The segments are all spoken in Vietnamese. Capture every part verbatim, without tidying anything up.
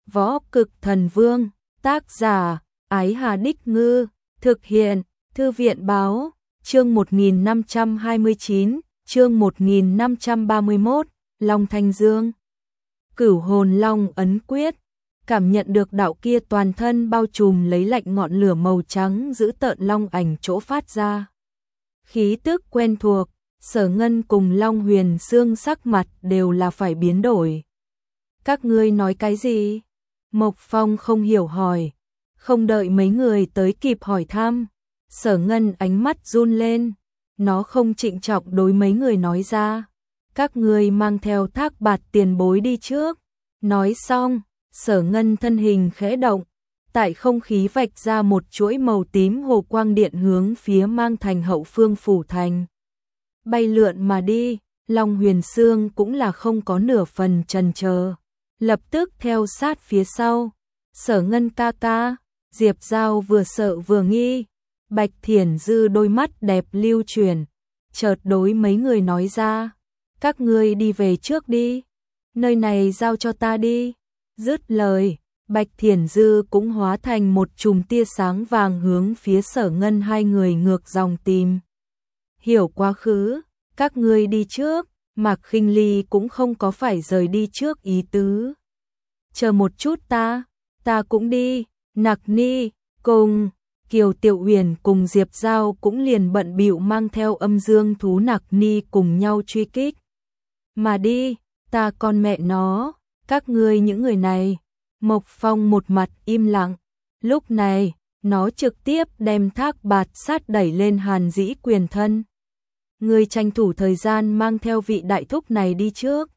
Võ Cực Thần Vương, tác giả, Ái Hà Đích Ngư, thực hiện, Thư viện Báo, chương một nghìn năm trăm hai mươi chín, chương một nghìn năm trăm ba mươi mốt, Long Thanh Dương. Cửu hồn Long ấn quyết, cảm nhận được đạo kia toàn thân bao trùm lấy lạnh ngọn lửa màu trắng giữ tợn long ảnh chỗ phát ra. Khí tức quen thuộc, Sở Ngân cùng Long Huyền Xương sắc mặt đều là phải biến đổi. Các ngươi nói cái gì? Mộc Phong không hiểu hỏi, không đợi mấy người tới kịp hỏi thăm, Sở Ngân ánh mắt run lên, nó không trịnh trọng đối mấy người nói ra, các ngươi mang theo Thác Bạt tiền bối đi trước. Nói xong, Sở Ngân thân hình khẽ động, tại không khí vạch ra một chuỗi màu tím hồ quang điện hướng phía Mang Thành hậu phương phủ thành. Bay lượn mà đi, Long Huyền Xương cũng là không có nửa phần chần chờ, lập tức theo sát phía sau. Sở Ngân ca ca, Diệp Giao vừa sợ vừa nghi, Bạch Thiển Dư đôi mắt đẹp lưu chuyển, chợt đối mấy người nói ra, các ngươi đi về trước đi, nơi này giao cho ta đi. Dứt lời, Bạch Thiển Dư cũng hóa thành một chùm tia sáng vàng hướng phía Sở Ngân hai người ngược dòng tìm. Hiểu quá khứ, các ngươi đi trước, Mạc Khinh Ly cũng không có phải rời đi trước ý tứ. Chờ một chút ta, ta cũng đi. Nặc Ni, cùng Kiều Tiểu Huyền cùng Diệp Giao cũng liền bận bịu mang theo âm dương thú Nặc Ni cùng nhau truy kích. Mà đi, ta con mẹ nó, các ngươi những người này. Mộc Phong một mặt im lặng, lúc này, nó trực tiếp đem Thác Bạt sát đẩy lên Hàn Dĩ Quyền thân. Ngươi tranh thủ thời gian mang theo vị đại thúc này đi trước.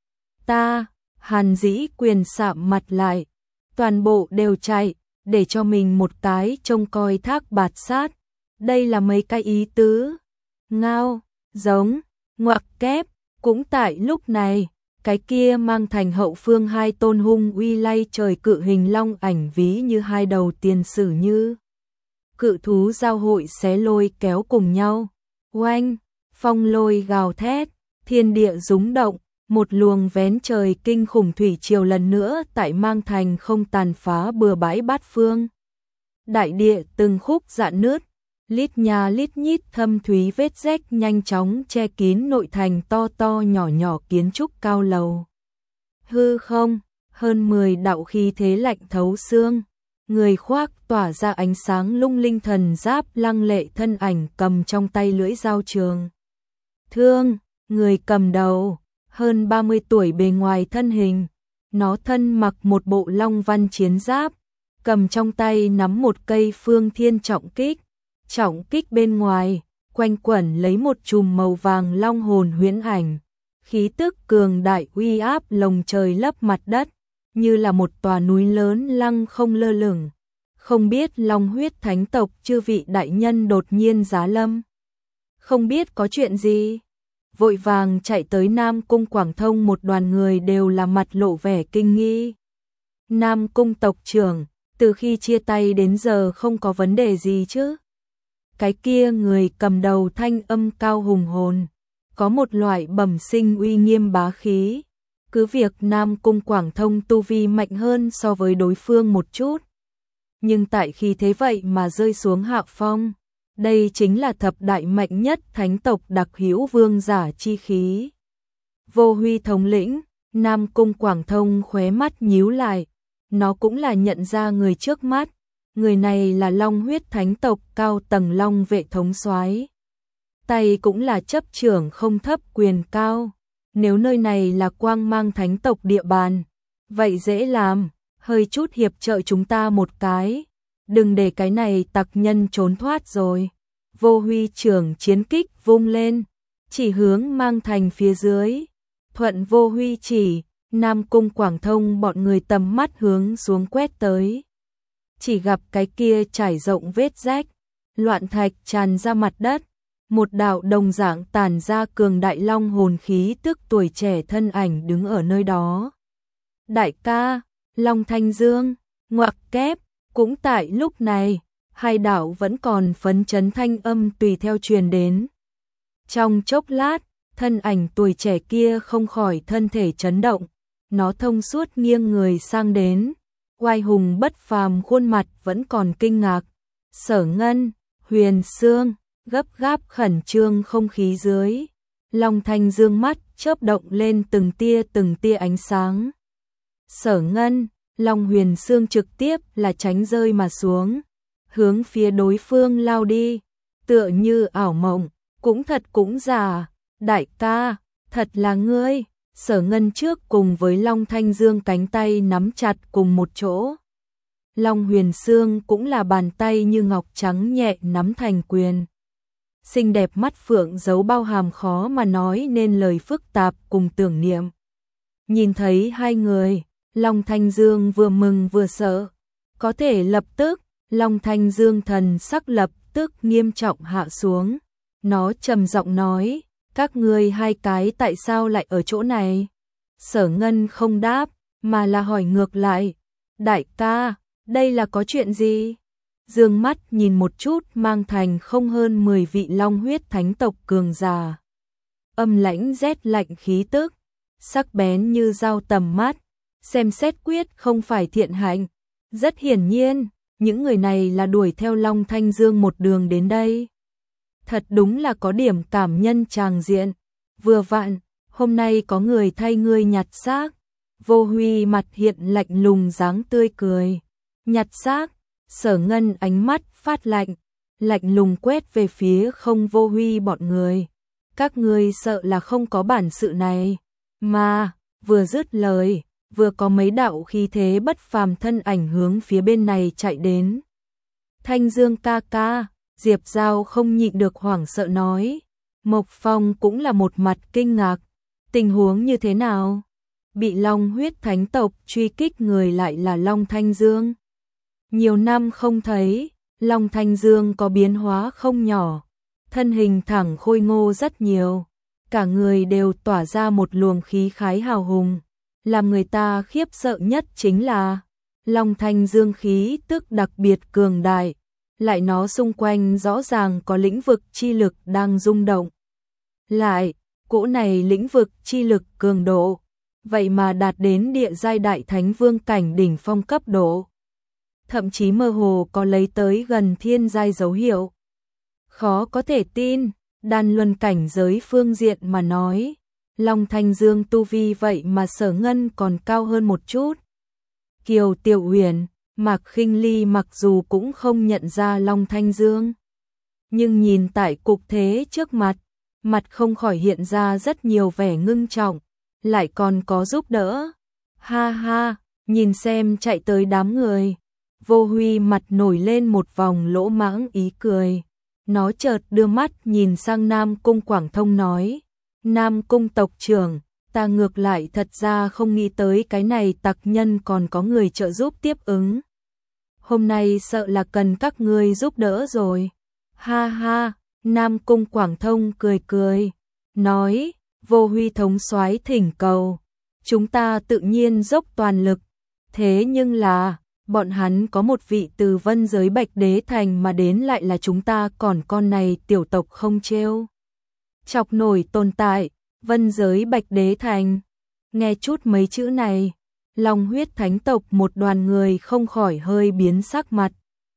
Ta, Hàn Dĩ Quyền sạm mặt lại, toàn bộ đều chạy, để cho mình một cái trông coi Thác Bạt sát. Đây là mấy cái ý tứ. Ngao, giống, ngoặc kép, cũng tại lúc này, cái kia Mang Thành hậu phương hai tôn hung uy lay trời cự hình long ảnh ví như hai đầu tiền sử như. Cự thú giao hội xé lôi kéo cùng nhau. Oanh, phong lôi gào thét, thiên địa rúng động, một luồng vén trời kinh khủng thủy triều lần nữa tại Mang Thành không tàn phá bừa bãi bát phương. Đại địa từng khúc rạn nứt, lít nhà lít nhít thâm thúy vết rách nhanh chóng che kín nội thành to to nhỏ nhỏ kiến trúc cao lầu. Hư không, hơn mười đạo khí thế lạnh thấu xương, người khoác tỏa ra ánh sáng lung linh thần giáp lăng lệ thân ảnh cầm trong tay lưỡi dao trường thương, người cầm đầu, hơn ba mươi tuổi bề ngoài thân hình, nó thân mặc một bộ long văn chiến giáp, cầm trong tay nắm một cây phương thiên trọng kích. Trọng kích bên ngoài, quanh quẩn lấy một chùm màu vàng long hồn huyễn ảnh, khí tức cường đại uy áp lồng trời lấp mặt đất, như là một tòa núi lớn lăng không lơ lửng. Không biết Long Huyết Thánh tộc chư vị đại nhân đột nhiên giá lâm. Không biết có chuyện gì, vội vàng chạy tới Nam Cung Quảng Thông một đoàn người đều là mặt lộ vẻ kinh nghi. Nam Cung tộc trưởng, từ khi chia tay đến giờ không có vấn đề gì chứ? Cái kia người cầm đầu thanh âm cao hùng hồn, có một loại bẩm sinh uy nghiêm bá khí. Cứ việc Nam Cung Quảng Thông tu vi mạnh hơn so với đối phương một chút, nhưng tại khi thế vậy mà rơi xuống hạ phong, đây chính là thập đại mạnh nhất thánh tộc đặc hữu vương giả chi khí. Vô Huy thống lĩnh, Nam Cung Quảng Thông khóe mắt nhíu lại, nó cũng là nhận ra người trước mắt. Người này là Long Huyết Thánh tộc cao tầng Long vệ thống soái, tay cũng là chấp trưởng không thấp quyền cao. Nếu nơi này là Quang Mang Thánh tộc địa bàn, vậy dễ làm, hơi chút hiệp trợ chúng ta một cái, đừng để cái này tặc nhân trốn thoát rồi. Vô Huy trưởng chiến kích vung lên, chỉ hướng Mang Thành phía dưới. Thuận Vô Huy chỉ, Nam Cung Quảng Thông bọn người tầm mắt hướng xuống quét tới. Chỉ gặp cái kia trải rộng vết rách, loạn thạch tràn ra mặt đất, một đạo đồng dạng tản ra cường đại long hồn khí tức tuổi trẻ thân ảnh đứng ở nơi đó. Đại ca, Long Thanh Dương, ngoặc kép, cũng tại lúc này, hai đạo vẫn còn phấn chấn thanh âm tùy theo truyền đến. Trong chốc lát, thân ảnh tuổi trẻ kia không khỏi thân thể chấn động, nó thông suốt nghiêng người sang đến, Oai hùng bất phàm khuôn mặt vẫn còn kinh ngạc. Sở Ngân, Huyền Sương, gấp gáp khẩn trương không khí dưới. Long Thanh Dương mắt chớp động lên từng tia từng tia ánh sáng. Sở Ngân, Long Huyền Sương trực tiếp là tránh rơi mà xuống, hướng phía đối phương lao đi, tựa như ảo mộng, cũng thật cũng giả, đại ca, thật là ngươi. Sở Ngân trước cùng với Long Thanh Dương cánh tay nắm chặt cùng một chỗ. Long Huyền Sương cũng là bàn tay như ngọc trắng nhẹ nắm thành quyền. Xinh đẹp mắt phượng giấu bao hàm khó mà nói nên lời phức tạp cùng tưởng niệm. Nhìn thấy hai người, Long Thanh Dương vừa mừng vừa sợ. Có thể lập tức, Long Thanh Dương thần sắc lập tức nghiêm trọng hạ xuống. Nó trầm giọng nói, các ngươi hai cái tại sao lại ở chỗ này? Sở Ngân không đáp, mà là hỏi ngược lại. Đại ca, đây là có chuyện gì? Dương mắt nhìn một chút mang thành không hơn mười vị long huyết thánh tộc cường giả. Âm lãnh rét lạnh khí tức, sắc bén như dao tầm mắt, xem xét quyết không phải thiện hạnh. Rất hiển nhiên, những người này là đuổi theo Long Thanh Dương một đường đến đây. Thật đúng là có điểm cảm nhân tràng diện. Vừa vặn, hôm nay có người thay ngươi nhặt xác. Vô Huy mặt hiện lạnh lùng dáng tươi cười. Nhặt xác, Sở Ngân ánh mắt phát lạnh, lạnh lùng quét về phía không Vô Huy bọn người. Các ngươi sợ là không có bản sự này. Mà, vừa dứt lời, vừa có mấy đạo khí thế bất phàm thân ảnh hướng phía bên này chạy đến. Thanh Dương ca ca, Diệp Giao không nhịn được hoảng sợ nói. Mộc Phong cũng là một mặt kinh ngạc. Tình huống như thế nào? Bị Long huyết thánh tộc truy kích người lại là Long Thanh Dương. Nhiều năm không thấy, Long Thanh Dương có biến hóa không nhỏ. Thân hình thẳng khôi ngô rất nhiều. Cả người đều tỏa ra một luồng khí khái hào hùng. Làm người ta khiếp sợ nhất chính là Long Thanh Dương khí tức đặc biệt cường đại. Lại nó xung quanh rõ ràng có lĩnh vực chi lực đang rung động. Lại, cỗ này lĩnh vực chi lực cường độ, vậy mà đạt đến địa giai đại thánh vương cảnh đỉnh phong cấp độ. Thậm chí mơ hồ có lấy tới gần thiên giai dấu hiệu. Khó có thể tin, đan luân cảnh giới phương diện mà nói, Long Thanh Dương tu vi vậy mà Sở Ngân còn cao hơn một chút. Kiều Tiểu Huyền, Mạc Khinh Ly mặc dù cũng không nhận ra Long Thanh Dương, nhưng nhìn tại cục thế trước mặt, mặt không khỏi hiện ra rất nhiều vẻ ngưng trọng, lại còn có giúp đỡ. Ha ha, nhìn xem chạy tới đám người. Vô Huy mặt nổi lên một vòng lỗ mãng ý cười. Nó chợt đưa mắt nhìn sang Nam Cung Quảng Thông nói. Nam Cung tộc trưởng, ta ngược lại thật ra không nghĩ tới cái này tặc nhân còn có người trợ giúp tiếp ứng. Hôm nay sợ là cần các ngươi giúp đỡ rồi. Ha ha, Nam Cung Quảng Thông cười cười, nói, Vô Huy thống soái thỉnh cầu, chúng ta tự nhiên dốc toàn lực, thế nhưng là, bọn hắn có một vị từ vân giới Bạch Đế Thành mà đến lại là chúng ta còn con này tiểu tộc không trêu chọc nổi tồn tại, vân giới Bạch Đế Thành. Nghe chút mấy chữ này, Long huyết thánh tộc một đoàn người không khỏi hơi biến sắc mặt.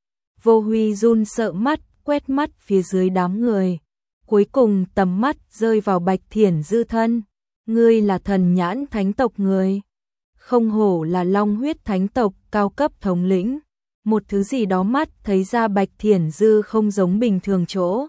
Vô Huy run sợ mắt, quét mắt phía dưới đám người. Cuối cùng tầm mắt rơi vào Bạch Thiển Dư thân. Ngươi là thần nhãn thánh tộc người. Không hổ là Long huyết thánh tộc cao cấp thống lĩnh. Một thứ gì đó mắt thấy ra Bạch Thiển Dư không giống bình thường chỗ.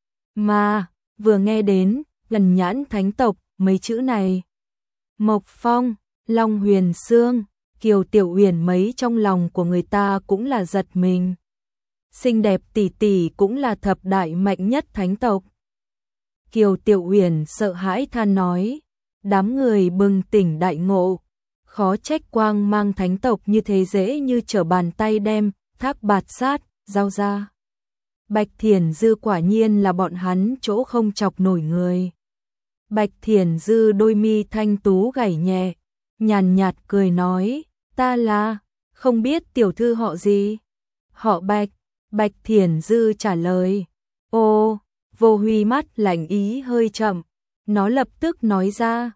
Mà, vừa nghe đến, thần nhãn thánh tộc, mấy chữ này. Mộc Phong, Long Huyền Sương, Kiều Tiểu Huyền mấy trong lòng của người ta cũng là giật mình. Xinh đẹp tỷ tỷ cũng là thập đại mạnh nhất thánh tộc. Kiều Tiểu Huyền sợ hãi than nói, đám người bừng tỉnh đại ngộ, khó trách Quang Mang thánh tộc như thế dễ như trở bàn tay đem Thác Bạt Sát giao ra. Bạch Thiển Dư quả nhiên là bọn hắn chỗ không chọc nổi người. Bạch Thiển Dư đôi mi thanh tú gảy nhẹ, nhàn nhạt cười nói, ta là, không biết tiểu thư họ gì? Họ Bạch. Bạch Thiển Dư trả lời. Ô, Vô Huy mắt lạnh ý hơi chậm, nó lập tức nói ra,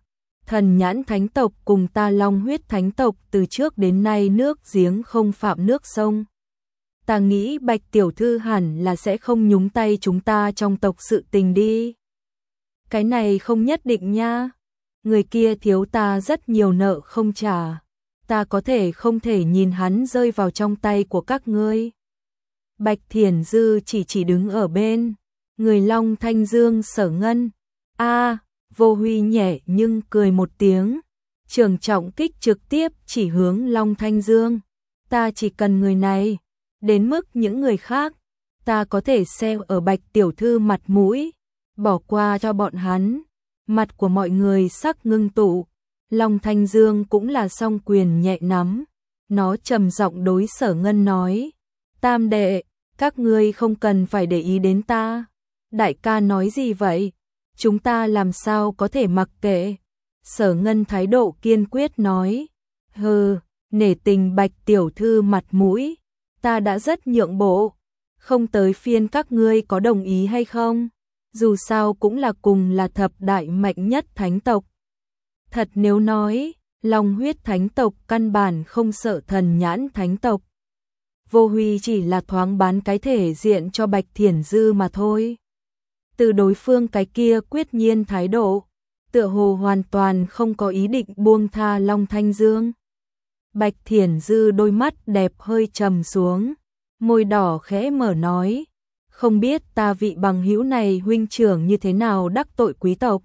Thần nhãn thánh tộc cùng ta long huyết thánh tộc từ trước đến nay nước giếng không phạm nước sông. Ta nghĩ Bạch tiểu thư hẳn là sẽ không nhúng tay chúng ta trong tộc sự tình đi. Cái này không nhất định nha. Người kia thiếu ta rất nhiều nợ không trả. Ta có thể không thể nhìn hắn rơi vào trong tay của các ngươi. Bạch Thiển Dư chỉ chỉ đứng ở bên. Người Long Thanh Dương Sở Ngân. A, Vô Huy nhẹ nhưng cười một tiếng. Trường trọng kích trực tiếp chỉ hướng Long Thanh Dương. Ta chỉ cần người này. Đến mức những người khác, ta có thể xem ở Bạch tiểu thư mặt mũi, bỏ qua cho bọn hắn. Mặt của mọi người sắc ngưng tụ, Long Thanh Dương cũng là song quyền nhẹ nắm. Nó trầm giọng đối Sở Ngân nói, tam đệ, các ngươi không cần phải để ý đến ta. Đại ca nói gì vậy? Chúng ta làm sao có thể mặc kệ? Sở Ngân thái độ kiên quyết nói, hừ, nể tình Bạch tiểu thư mặt mũi, ta đã rất nhượng bộ, không tới phiên các ngươi có đồng ý hay không? Dù sao cũng là cùng là thập đại mạnh nhất thánh tộc. Thật nếu nói, Long huyết thánh tộc căn bản không sợ thần nhãn thánh tộc. Vô Huy chỉ là thoáng bán cái thể diện cho Bạch Thiển Dư mà thôi. Từ đối phương cái kia quyết nhiên thái độ, tựa hồ hoàn toàn không có ý định buông tha Long Thanh Dương. Bạch Thiển Dư đôi mắt đẹp hơi trầm xuống, môi đỏ khẽ mở nói, không biết ta vị bằng hữu này huynh trưởng như thế nào đắc tội quý tộc.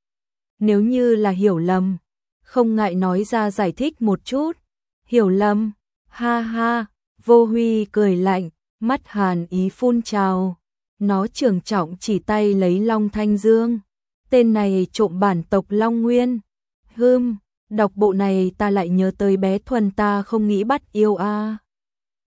Nếu như là hiểu lầm, không ngại nói ra giải thích một chút. Hiểu lầm, ha ha, Vô Huy cười lạnh, mắt hàn ý phun trào. Nó trường trọng chỉ tay lấy Long Thanh Dương. Tên này trộm bản tộc Long Nguyên. Hưm, đọc bộ này ta lại nhớ tới bé Thuần ta không nghĩ bắt yêu a. À.